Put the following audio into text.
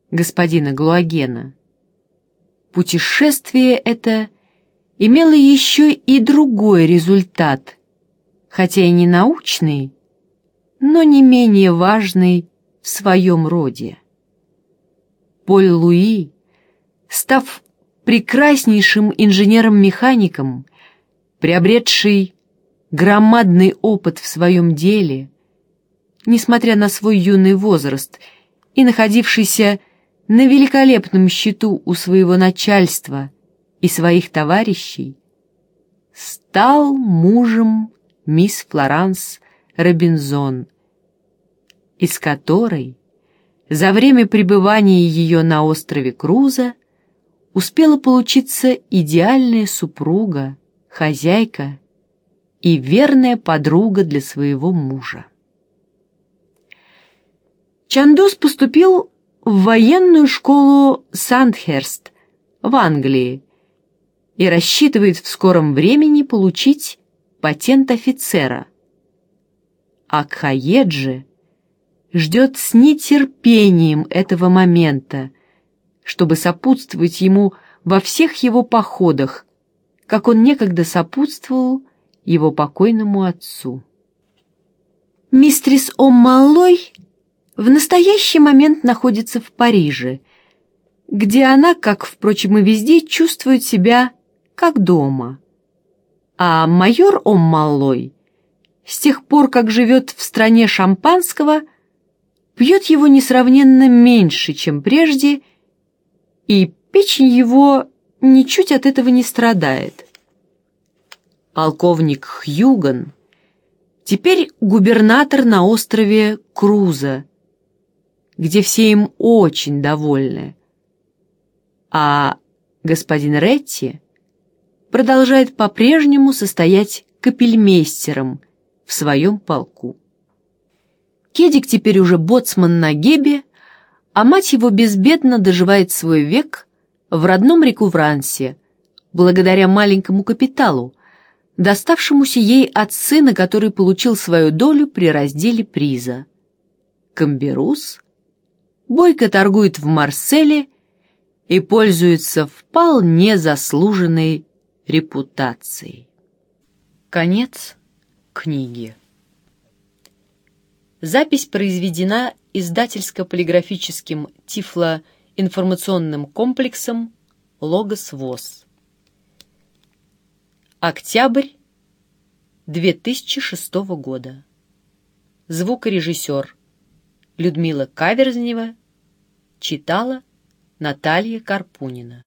господина Глуагена. Путешествие это имело еще и другой результат, хотя и не научный, но не менее важный в своем роде. Поль Луи, став прекраснейшим инженером-механиком, приобретший громадный опыт в своем деле, несмотря на свой юный возраст и находившийся на великолепном счету у своего начальства и своих товарищей, стал мужем мисс Флоранс Робинзон, из которой за время пребывания ее на острове Круза успела получиться идеальная супруга, хозяйка и верная подруга для своего мужа. Чандос поступил в военную школу Сандхерст в Англии и рассчитывает в скором времени получить патент офицера. А Кхаеджи ждет с нетерпением этого момента, чтобы сопутствовать ему во всех его походах, как он некогда сопутствовал его покойному отцу. Мистрис О'Маллой в настоящий момент находится в Париже, где она, как, впрочем, и везде, чувствует себя как дома. А майор О'Маллой, с тех пор, как живет в стране шампанского, пьет его несравненно меньше, чем прежде, и печень его ничуть от этого не страдает. Полковник Хьюган теперь губернатор на острове Круза, где все им очень довольны, а господин Ретти продолжает по-прежнему состоять капельмейстером в своем полку. Кедик теперь уже боцман на Гебе, а мать его безбедно доживает свой век в родном Рекуврансе, благодаря маленькому капиталу, доставшемуся ей от сына, который получил свою долю при разделе приза. Камберус бойко торгует в Марселе и пользуется вполне заслуженной репутацией. Конец книги. Запись произведена издательско-полиграфическим тифлоинформационным комплексом «Логос ВОС». Октябрь 2006 года. Звукорежиссер Людмила Каверзнева читала Наталья Карпунина.